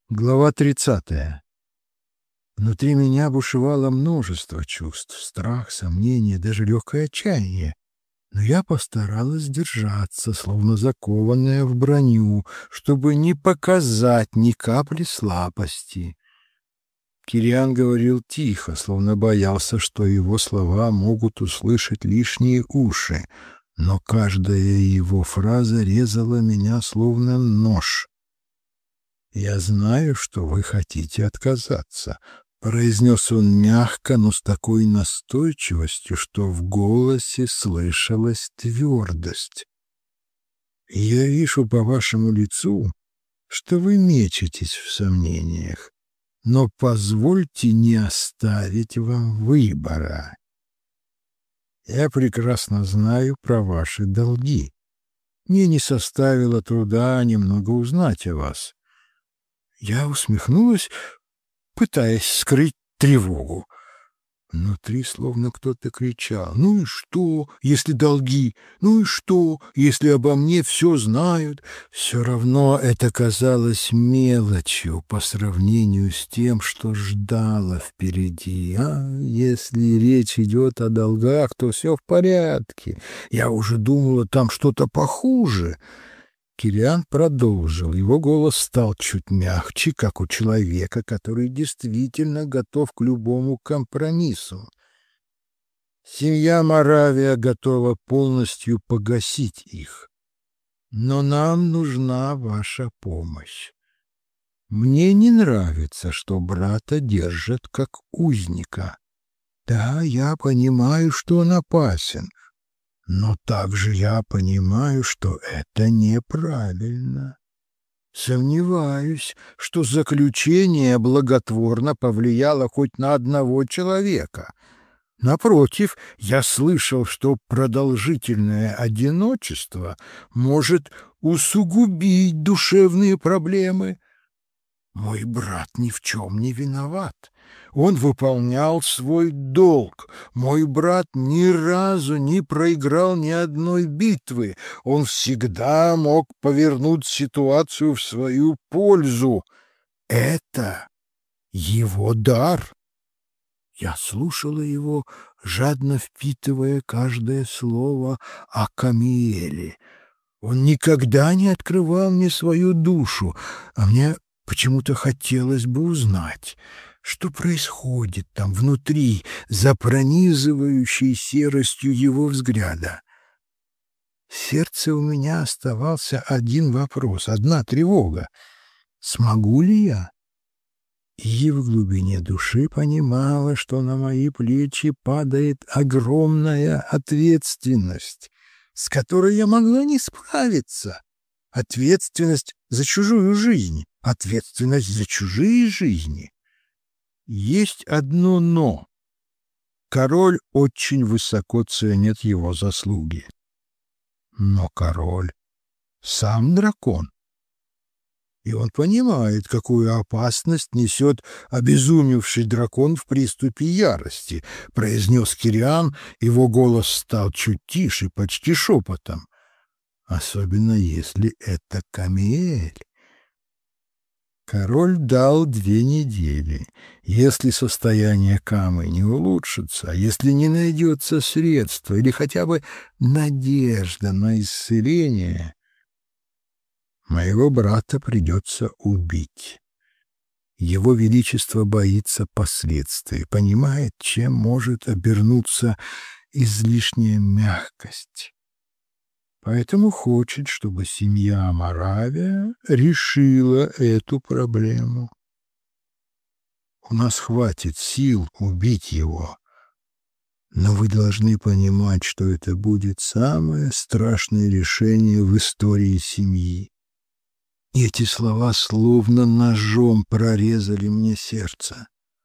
Глава 30. Внутри меня бушевало множество чувств: страх, сомнение, даже легкое отчаяние. Но я постаралась держаться, словно закованная в броню, чтобы не показать ни капли слабости. Кириан говорил тихо, словно боялся, что его слова могут услышать лишние уши, но каждая его фраза резала меня, словно нож. «Я знаю, что вы хотите отказаться», — произнес он мягко, но с такой настойчивостью, что в голосе слышалась твердость. «Я вижу по вашему лицу, что вы мечетесь в сомнениях, но позвольте не оставить вам выбора. Я прекрасно знаю про ваши долги. Мне не составило труда немного узнать о вас». Я усмехнулась, пытаясь скрыть тревогу. Внутри словно кто-то кричал: «Ну и что, если долги? Ну и что, если обо мне все знают?» Все равно это казалось мелочью по сравнению с тем, что ждало впереди. А если речь идет о долгах, то все в порядке. Я уже думала, там что-то похуже. Кириан продолжил. Его голос стал чуть мягче, как у человека, который действительно готов к любому компромиссу. Семья Моравия готова полностью погасить их. Но нам нужна ваша помощь. Мне не нравится, что брата держат как узника. Да, я понимаю, что он опасен. Но также я понимаю, что это неправильно. Сомневаюсь, что заключение благотворно повлияло хоть на одного человека. Напротив, я слышал, что продолжительное одиночество может усугубить душевные проблемы. Мой брат ни в чем не виноват. Он выполнял свой долг. Мой брат ни разу не проиграл ни одной битвы. Он всегда мог повернуть ситуацию в свою пользу. Это его дар. Я слушала его, жадно впитывая каждое слово о Камиэле. Он никогда не открывал мне свою душу, а мне почему-то хотелось бы узнать, что происходит там внутри, за пронизывающей серостью его взгляда. В сердце у меня оставался один вопрос, одна тревога: смогу ли я? И в глубине души понимала, что на мои плечи падает огромная ответственность, с которой я могла не справиться. Ответственность за чужую жизнь, ответственность за чужие жизни. Есть одно «но». Король очень высоко ценит его заслуги. Но король сам дракон. И он понимает, какую опасность несет обезумевший дракон в приступе ярости, произнес Кириан, его голос стал чуть тише, почти шепотом. Особенно если это Камиэль. Король дал 2 недели. Если состояние Камы не улучшится, если не найдется средства или хотя бы надежда на исцеление, моего брата придется убить. Его Величество боится последствий, понимает, чем может обернуться излишняя мягкость. Поэтому хочет, чтобы семья Моравия решила эту проблему. У нас хватит сил убить его, но вы должны понимать, что это будет самое страшное решение в истории семьи. И эти слова словно ножом прорезали мне сердце.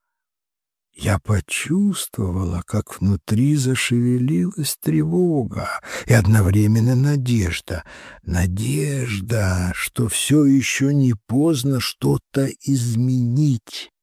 Я почувствовала, как внутри зашевелилась тревога и одновременно надежда. Надежда, что все еще не поздно что-то изменить.